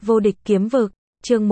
Vô địch kiếm vực, chương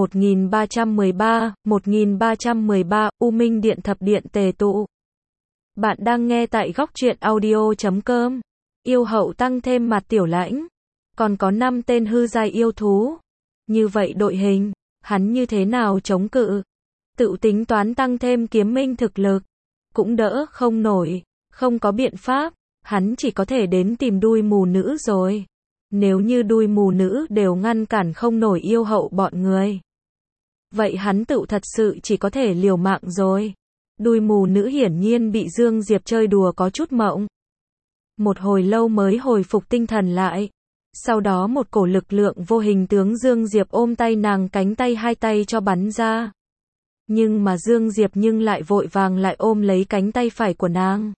1313, U Minh Điện Thập Điện tề tụ. Bạn đang nghe tại góc truyện audio.com. Yêu hậu tăng thêm mặt tiểu lãnh. Còn có 5 tên hư giai yêu thú. Như vậy đội hình, hắn như thế nào chống cự? Tự tính toán tăng thêm kiếm minh thực lực. Cũng đỡ không nổi, không có biện pháp, hắn chỉ có thể đến tìm đuôi mù nữ rồi. Nếu như đuôi mù nữ đều ngăn cản không nổi yêu hậu bọn người, vậy hắn tự thật sự chỉ có thể liều mạng rồi. Đuôi mù nữ hiển nhiên bị Dương Diệp chơi đùa có chút mộng. Một hồi lâu mới hồi phục tinh thần lại. Sau đó một cổ lực lượng vô hình tướng Dương Diệp ôm tay nàng cánh tay hai tay cho bắn ra. Nhưng mà Dương Diệp lại vội vàng lại ôm lấy cánh tay phải của nàng.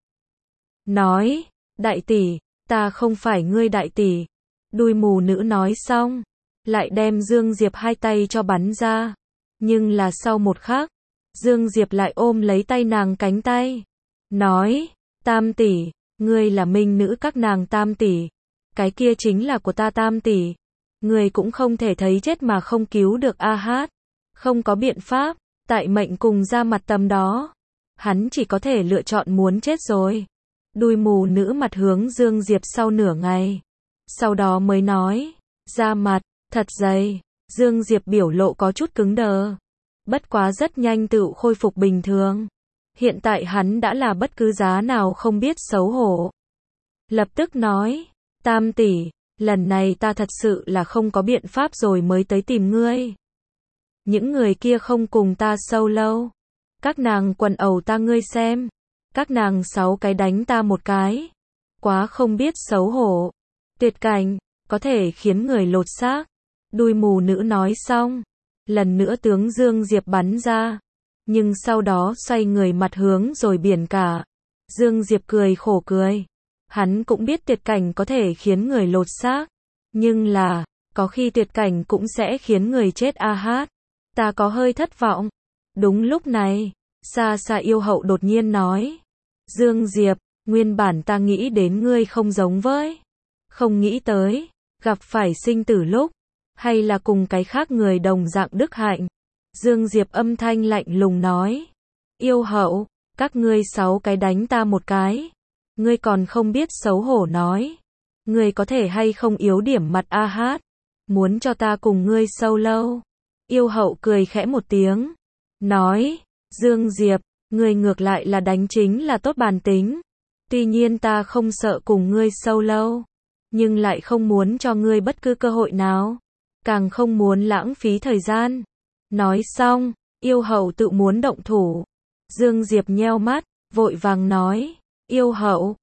Nói, đại tỷ, ta không phải ngươi đại tỷ. Đuôi mù nữ nói xong, lại đem Dương Diệp hai tay cho bắn ra. Nhưng là sau một khắc, Dương Diệp lại ôm lấy tay nàng cánh tay. Nói, tam tỷ, ngươi là minh nữ các nàng tam tỷ. Cái kia chính là của ta tam tỷ. Ngươi cũng không thể thấy chết mà không cứu được a hát. Không có biện pháp, tại mệnh cùng ra mặt tầm đó. Hắn chỉ có thể lựa chọn muốn chết rồi. Đuôi mù nữ mặt hướng Dương Diệp sau nửa ngày. Sau đó mới nói, da mặt, thật dày. Dương Diệp biểu lộ có chút cứng đờ. Bất quá rất nhanh tự khôi phục bình thường. Hiện tại hắn đã là bất cứ giá nào không biết xấu hổ. Lập tức nói, tam tỷ, lần này ta thật sự là không có biện pháp rồi mới tới tìm ngươi. Những người kia không cùng ta sâu lâu. Các nàng quần ẩu ta ngươi xem. Các nàng 6 cái đánh ta một cái. Quá không biết xấu hổ. Tuyệt cảnh, có thể khiến người lột xác. Đuôi mù nữ nói xong. Lần nữa tướng Dương Diệp bắn ra. Nhưng sau đó xoay người mặt hướng rồi biển cả. Dương Diệp cười khổ cười. Hắn cũng biết tuyệt cảnh có thể khiến người lột xác. Nhưng là, có khi tuyệt cảnh cũng sẽ khiến người chết a hát. Ta có hơi thất vọng. Đúng lúc này, xa xa yêu hậu đột nhiên nói. Dương Diệp, nguyên bản ta nghĩ đến ngươi không giống với. Không nghĩ tới, gặp phải sinh tử lúc. Hay là cùng cái khác người đồng dạng đức hạnh. Dương Diệp âm thanh lạnh lùng nói. Yêu hậu, các ngươi 6 cái đánh ta một cái. Ngươi còn không biết xấu hổ nói. Ngươi có thể hay không yếu điểm mặt a hát. Muốn cho ta cùng ngươi sâu lâu. Yêu hậu cười khẽ một tiếng. Nói, Dương Diệp, ngươi ngược lại là đánh chính là tốt bản tính. Tuy nhiên ta không sợ cùng ngươi sâu lâu. Nhưng lại không muốn cho ngươi bất cứ cơ hội nào. Càng không muốn lãng phí thời gian. Nói xong, yêu hậu tự muốn động thủ. Dương Diệp nheo mắt, vội vàng nói. Yêu hậu,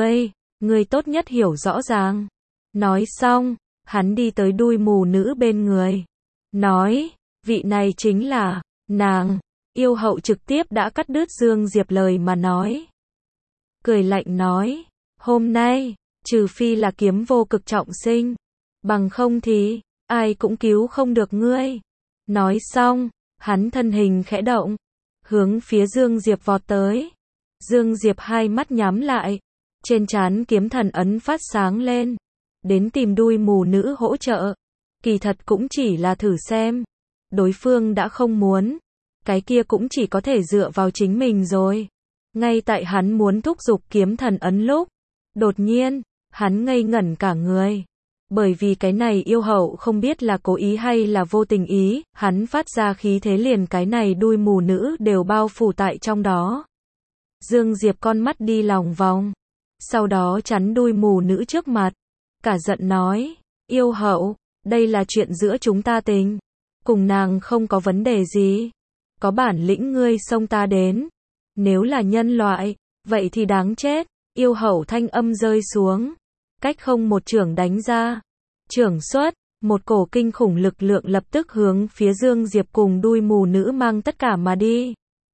ngươi tốt nhất hiểu rõ ràng. Nói xong, hắn đi tới đuôi mù nữ bên người. Nói, vị này chính là, nàng. Yêu hậu trực tiếp đã cắt đứt Dương Diệp lời mà nói. Cười lạnh nói, hôm nay, trừ phi là kiếm vô cực trọng sinh. Bằng không thì, ai cũng cứu không được ngươi. Nói xong, hắn thân hình khẽ động. Hướng phía Dương Diệp vọt tới. Dương Diệp hai mắt nhắm lại. Trên trán kiếm thần ấn phát sáng lên. Đến tìm đuôi mù nữ hỗ trợ. Kỳ thật cũng chỉ là thử xem. Đối phương đã không muốn. Cái kia cũng chỉ có thể dựa vào chính mình rồi. Ngay tại hắn muốn thúc giục kiếm thần ấn lúc. Đột nhiên, hắn ngây ngẩn cả người. Bởi vì cái này yêu hậu không biết là cố ý hay là vô tình ý, hắn phát ra khí thế liền cái này đuôi mù nữ đều bao phủ tại trong đó. Dương Diệp con mắt đi lòng vòng. Sau đó chắn đuôi mù nữ trước mặt. Cả giận nói, yêu hậu, đây là chuyện giữa chúng ta tình. Cùng nàng không có vấn đề gì. Có bản lĩnh ngươi xông ta đến. Nếu là nhân loại, vậy thì đáng chết. Yêu hậu thanh âm rơi xuống. Cách không một chưởng đánh ra. Chưởng xuất, một cổ kinh khủng lực lượng lập tức hướng phía Dương Diệp cùng đuôi mù nữ mang tất cả mà đi.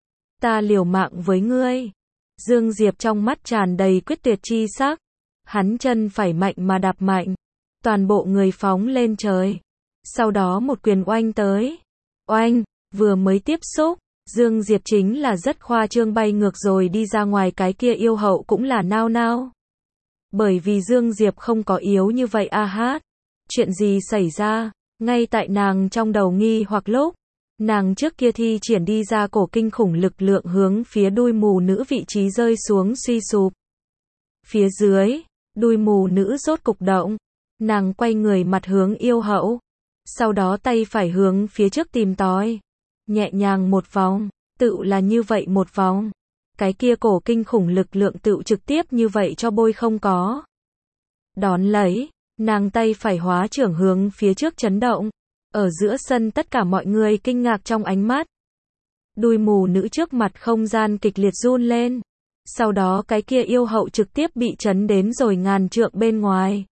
Ta liều mạng với ngươi. Dương Diệp trong mắt tràn đầy quyết tuyệt chi sắc. Hắn chân phải mạnh mà đạp mạnh. Toàn bộ người phóng lên trời. Sau đó một quyền oanh tới. Oanh, vừa mới tiếp xúc. Dương Diệp chính là rất khoa trương bay ngược rồi đi ra ngoài, cái kia yêu hậu cũng là nao nao. Bởi vì Dương Diệp không có yếu như vậy a hát. Chuyện gì xảy ra? Ngay tại nàng trong đầu nghi hoặc lúc, nàng trước kia thi triển đi ra cổ kinh khủng lực lượng hướng phía đuôi mù nữ vị trí rơi xuống suy sụp. Phía dưới, đuôi mù nữ rốt cục động, nàng quay người mặt hướng yêu hậu, sau đó tay phải hướng phía trước tìm tòi, nhẹ nhàng một vòng, tựu là như vậy một vòng. Cái kia cổ kinh khủng lực lượng tựu trực tiếp như vậy cho bôi không có. Đón lấy, nàng tay phải hóa trưởng hướng phía trước chấn động, ở giữa sân tất cả mọi người kinh ngạc trong ánh mắt. Đuôi mù nữ trước mặt không gian kịch liệt run lên, sau đó cái kia yêu hậu trực tiếp bị chấn đến rồi ngàn trượng bên ngoài.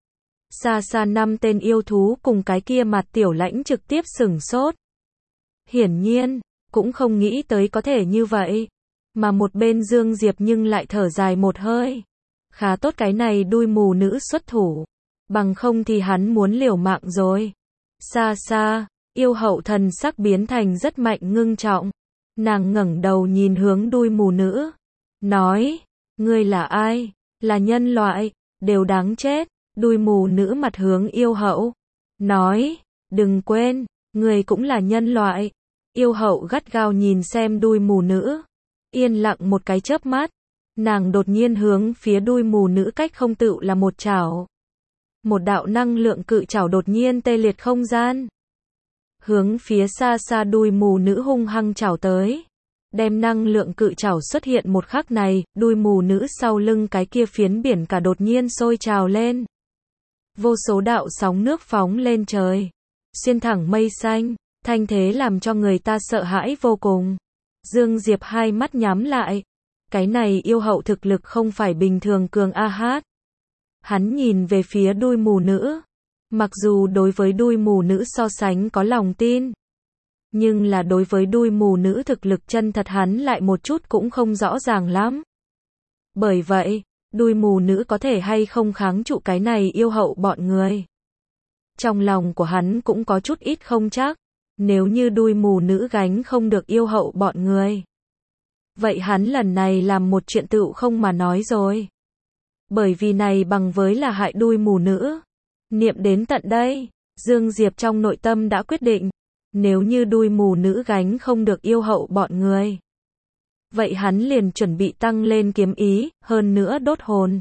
Xa xa 5 tên yêu thú cùng cái kia mặt tiểu lãnh trực tiếp sửng sốt. Hiển nhiên, cũng không nghĩ tới có thể như vậy. Mà một bên Dương Diệp nhưng lại thở dài một hơi. Khá tốt cái này đuôi mù nữ xuất thủ. Bằng không thì hắn muốn liều mạng rồi. Xa xa, yêu hậu thần sắc biến thành rất mạnh ngưng trọng. Nàng ngẩng đầu nhìn hướng đuôi mù nữ. Nói, ngươi là ai? Là nhân loại, đều đáng chết. Đuôi mù nữ mặt hướng yêu hậu. Nói, đừng quên, ngươi cũng là nhân loại. Yêu hậu gắt gao nhìn xem đuôi mù nữ. Yên lặng một cái chớp mắt, nàng đột nhiên hướng phía đuôi mù nữ cách không tựu là một chảo. Một đạo năng lượng cự chảo đột nhiên tê liệt không gian. Hướng phía xa xa đuôi mù nữ hung hăng chảo tới. Đem năng lượng cự chảo xuất hiện một khắc này, đuôi mù nữ sau lưng cái kia phiến biển cả đột nhiên sôi trào lên. Vô số đạo sóng nước phóng lên trời, xuyên thẳng mây xanh, thanh thế làm cho người ta sợ hãi vô cùng. Dương Diệp hai mắt nhắm lại. Cái này yêu hậu thực lực không phải bình thường cường a hát. Hắn nhìn về phía đuôi mù nữ. Mặc dù đối với đuôi mù nữ so sánh có lòng tin, nhưng là đối với đuôi mù nữ thực lực chân thật hắn lại một chút cũng không rõ ràng lắm. Bởi vậy, đuôi mù nữ có thể hay không kháng trụ cái này yêu hậu bọn người. Trong lòng của hắn cũng có chút ít không chắc. Nếu như đuôi mù nữ gánh không được yêu hậu bọn người, vậy hắn lần này làm một chuyện tựu không mà nói rồi. Bởi vì này bằng với là hại đuôi mù nữ. Niệm đến tận đây, Dương Diệp trong nội tâm đã quyết định, nếu như đuôi mù nữ gánh không được yêu hậu bọn người, vậy hắn liền chuẩn bị tăng lên kiếm ý, hơn nữa đốt hồn.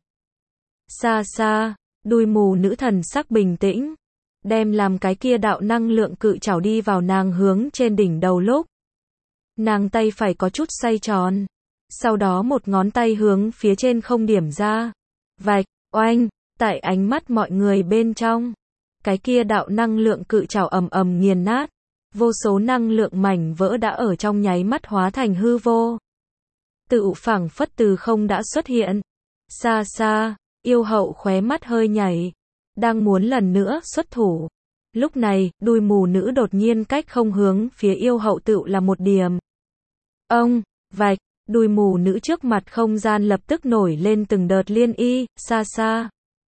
Xa xa, đuôi mù nữ thần sắc bình tĩnh, đem làm cái kia đạo năng lượng cự chảo đi vào nàng hướng trên đỉnh đầu lúc. Nàng tay phải có chút xoay tròn. Sau đó một ngón tay hướng phía trên không điểm ra. Vạch, oanh, tại ánh mắt mọi người bên trong. Cái kia đạo năng lượng cự chảo ầm ầm nghiền nát. Vô số năng lượng mảnh vỡ đã ở trong nháy mắt hóa thành hư vô. Tựu phảng phất từ không đã xuất hiện. Xa xa, yêu hậu khóe mắt hơi nhảy. Đang muốn lần nữa xuất thủ. Lúc này, đuôi mù nữ đột nhiên cách không hướng phía yêu hậu tựu là một điểm. Ông, vạch, đuôi mù nữ trước mặt không gian lập tức nổi lên từng đợt liên y, xa xa.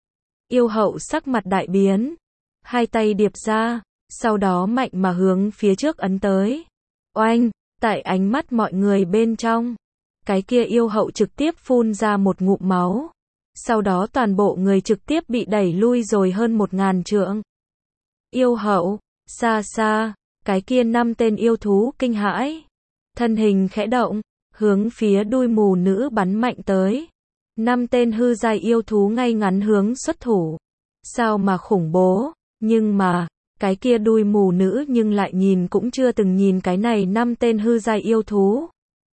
Yêu hậu sắc mặt đại biến. Hai tay điệp ra, sau đó mạnh mà hướng phía trước ấn tới. Oanh, tại ánh mắt mọi người bên trong. Cái kia yêu hậu trực tiếp phun ra một ngụm máu. Sau đó toàn bộ người trực tiếp bị đẩy lui rồi hơn 1000 trượng. Yêu hậu, xa xa, cái kia 5 tên yêu thú kinh hãi. Thân hình khẽ động, hướng phía đuôi mù nữ bắn mạnh tới. 5 tên hư giai yêu thú ngay ngắn hướng xuất thủ. Sao mà khủng bố, nhưng mà, cái kia đuôi mù nữ nhưng lại nhìn cũng chưa từng nhìn cái này 5 tên hư giai yêu thú.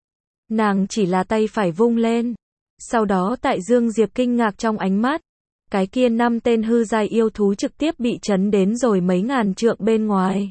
Nàng chỉ là tay phải vung lên. Sau đó tại Dương Diệp kinh ngạc trong ánh mắt, cái kia 5 tên hư giai yêu thú trực tiếp bị chấn đến rồi mấy ngàn trượng bên ngoài.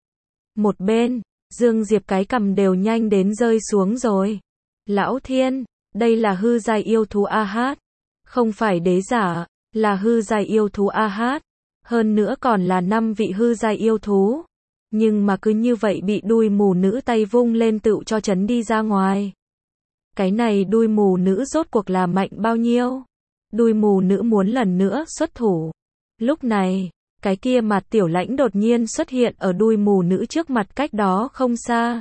Một bên, Dương Diệp cái cằm đều nhanh đến rơi xuống rồi. Lão thiên, đây là hư giai yêu thú a hát, không phải đế giả, là hư giai yêu thú a hát, hơn nữa còn là 5 vị hư giai yêu thú. Nhưng mà cứ như vậy bị đuôi mù nữ tay vung lên tựu cho chấn đi ra ngoài. Cái này đuôi mù nữ rốt cuộc là mạnh bao nhiêu? Đuôi mù nữ muốn lần nữa xuất thủ. Lúc này, cái kia mặt tiểu lãnh đột nhiên xuất hiện ở đuôi mù nữ trước mặt cách đó không xa.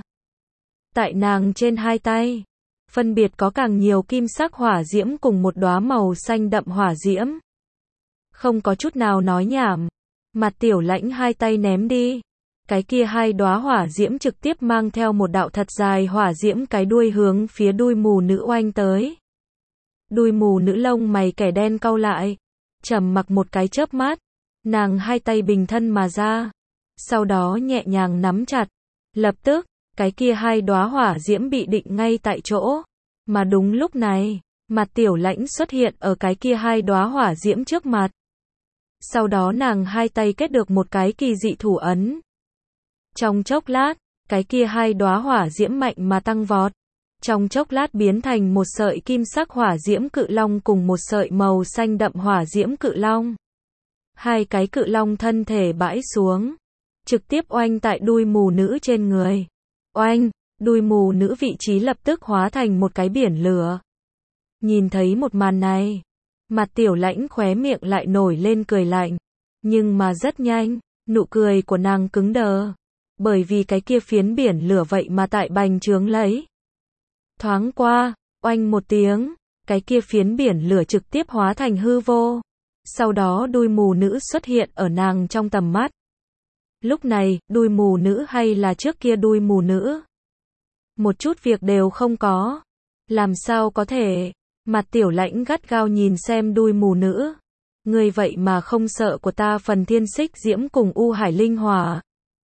Tại nàng trên hai tay, phân biệt có càng nhiều kim sắc hỏa diễm cùng một đóa màu xanh đậm hỏa diễm. Không có chút nào nói nhảm. Mặt Tiểu Lãnh hai tay ném đi. Cái kia hai đóa hỏa diễm trực tiếp mang theo một đạo thật dài hỏa diễm cái đuôi hướng phía đuôi mù nữ oanh tới. Đuôi mù nữ lông mày kẻ đen cau lại, trầm mặc một cái chớp mắt, nàng hai tay bình thân mà ra, sau đó nhẹ nhàng nắm chặt. Lập tức, cái kia hai đóa hỏa diễm bị định ngay tại chỗ, mà đúng lúc này, Mặt Tiểu Lãnh xuất hiện ở cái kia hai đóa hỏa diễm trước mặt. Sau đó nàng hai tay kết được một cái kỳ dị thủ ấn. Trong chốc lát, cái kia hai đóa hỏa diễm mạnh mà tăng vọt. Trong chốc lát biến thành một sợi kim sắc hỏa diễm cự long cùng một sợi màu xanh đậm hỏa diễm cự long. Hai cái cự long thân thể bãi xuống, trực tiếp oanh tại đuôi mù nữ trên người. Oanh, đuôi mù nữ vị trí lập tức hóa thành một cái biển lửa. Nhìn thấy một màn này, Mặt Tiểu Lãnh khóe miệng lại nổi lên cười lạnh. Nhưng mà rất nhanh, nụ cười của nàng cứng đờ. Bởi vì cái kia phiến biển lửa vậy mà tại bành trướng lấy. Thoáng qua, oanh một tiếng, cái kia phiến biển lửa trực tiếp hóa thành hư vô. Sau đó đuôi mù nữ xuất hiện ở nàng trong tầm mắt. Lúc này, đuôi mù nữ hay là trước kia đuôi mù nữ? Một chút việc đều không có. Làm sao có thể? Mặt Tiểu Lãnh gắt gao nhìn xem đuôi mù nữ. Người vậy mà không sợ của ta phần thiên xích diễm cùng u hải linh hỏa.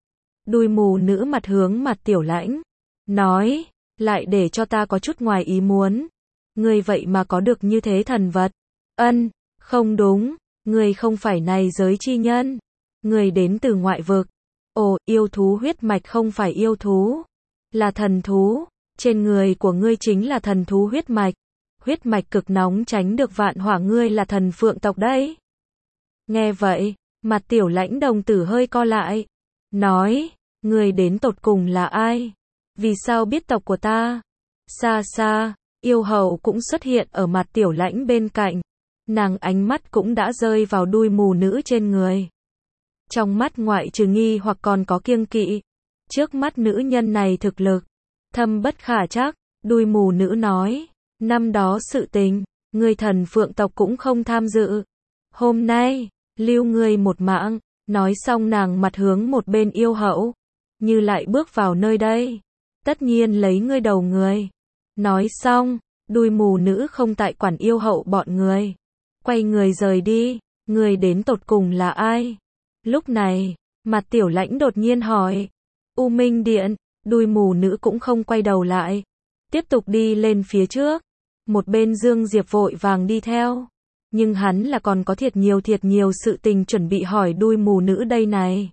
Đuôi mù nữ mặt hướng Mặt Tiểu Lãnh. Nói, lại để cho ta có chút ngoài ý muốn. Người vậy mà có được như thế thần vật. Ân, không đúng, người không phải này giới chi nhân. Người đến từ ngoại vực. Ồ, yêu thú huyết mạch không phải yêu thú. Là thần thú. Trên người của ngươi chính là thần thú huyết mạch. Huyết mạch cực nóng tránh được vạn hỏa, ngươi là thần phượng tộc đấy. Nghe vậy, Mặt Tiểu Lãnh đồng tử hơi co lại. Nói, ngươi đến tột cùng là ai? Vì sao biết tộc của ta? Xa xa, yêu hậu cũng xuất hiện ở Mặt Tiểu Lãnh bên cạnh. Nàng ánh mắt cũng đã rơi vào đuôi mù nữ trên người. Trong mắt ngoại trừ nghi hoặc còn có kiêng kỵ. Trước mắt nữ nhân này thực lực thâm bất khả trắc. Đuôi mù nữ nói, năm đó sự tình, người thần phượng tộc cũng không tham dự. Hôm nay, lưu ngươi một mạng. Nói xong nàng mặt hướng một bên yêu hậu. Như lại bước vào nơi đây, tất nhiên lấy ngươi đầu người. Nói xong, đuôi mù nữ không tại quản yêu hậu bọn người. Quay người rời đi, người đến tột cùng là ai? Lúc này, Mặt Tiểu Lãnh đột nhiên hỏi. U Minh Điện, đuôi mù nữ cũng không quay đầu lại. Tiếp tục đi lên phía trước. Một bên Dương Diệp vội vàng đi theo. Nhưng hắn là còn có thiệt nhiều sự tình chuẩn bị hỏi đuôi mù nữ đây này.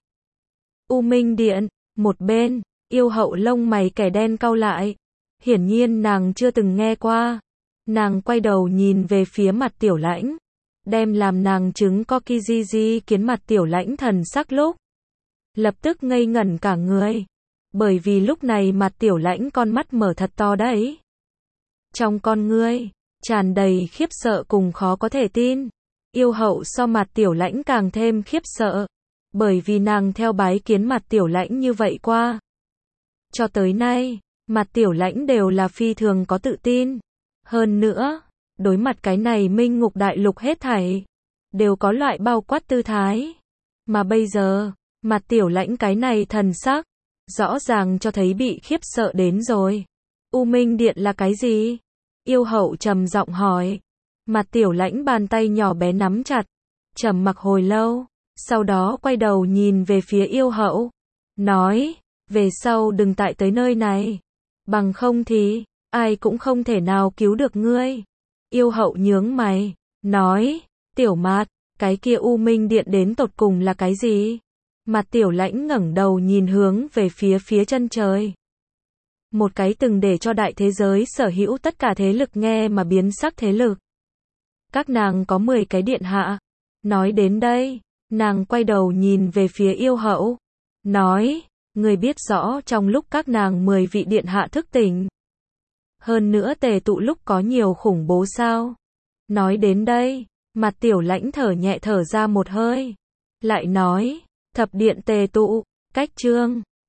U Minh Điện, một bên, yêu hậu lông mày kẻ đen cau lại. Hiển nhiên nàng chưa từng nghe qua. Nàng quay đầu nhìn về phía Mặt Tiểu Lãnh. Đem làm nàng chứng Kokijiji kiến Mặt Tiểu Lãnh thần sắc lúc. Lập tức ngây ngẩn cả người. Bởi vì lúc này Mặt Tiểu Lãnh con mắt mở thật to đấy. Trong con ngươi, tràn đầy khiếp sợ cùng khó có thể tin. Yêu hậu so Mặt Tiểu Lãnh càng thêm khiếp sợ. Bởi vì nàng theo bái kiến Mặt Tiểu Lãnh như vậy qua. Cho tới nay, Mặt Tiểu Lãnh đều là phi thường có tự tin. Hơn nữa, đối mặt cái này Minh Ngục Đại Lục hết thảy, đều có loại bao quát tư thái. Mà bây giờ, Mặt Tiểu Lãnh cái này thần sắc, rõ ràng cho thấy bị khiếp sợ đến rồi. U Minh Điện là cái gì? Yêu hậu trầm giọng hỏi. Mặt Tiểu Lãnh bàn tay nhỏ bé nắm chặt, trầm mặc hồi lâu, sau đó quay đầu nhìn về phía yêu hậu. Nói, về sau đừng tại tới nơi này. Bằng không thì, ai cũng không thể nào cứu được ngươi. Yêu hậu nhướng mày, nói, Tiểu Mạt, cái kia U Minh Điện đến tột cùng là cái gì? Mặt Tiểu Lãnh ngẩng đầu nhìn hướng về phía chân trời. Một cái từng để cho đại thế giới sở hữu tất cả thế lực nghe mà biến sắc thế lực. Các nàng có 10 cái điện hạ. Nói đến đây, nàng quay đầu nhìn về phía yêu hậu. Nói, người biết rõ trong lúc các nàng 10 vị điện hạ thức tỉnh. Hơn nữa tề tụ lúc có nhiều khủng bố sao? Nói đến đây, Mặt Tiểu Lãnh thở nhẹ thở ra một hơi. Lại nói, thập điện tề tụ, cách chương.